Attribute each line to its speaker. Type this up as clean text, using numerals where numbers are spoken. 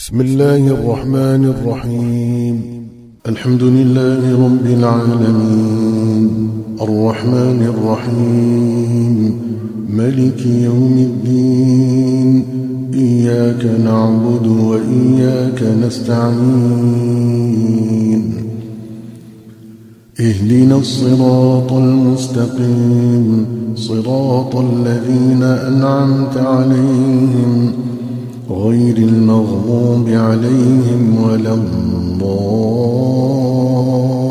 Speaker 1: بسم الله الرحمن الرحيم. الحمد لله رب العالمين، الرحمن الرحيم، ملك يوم الدين. إياك نعبد وإياك نستعين. اهدنا الصراط المستقيم، صراط الذين أنعمت عليهم غير المغضوب عليهم ولا الضالين.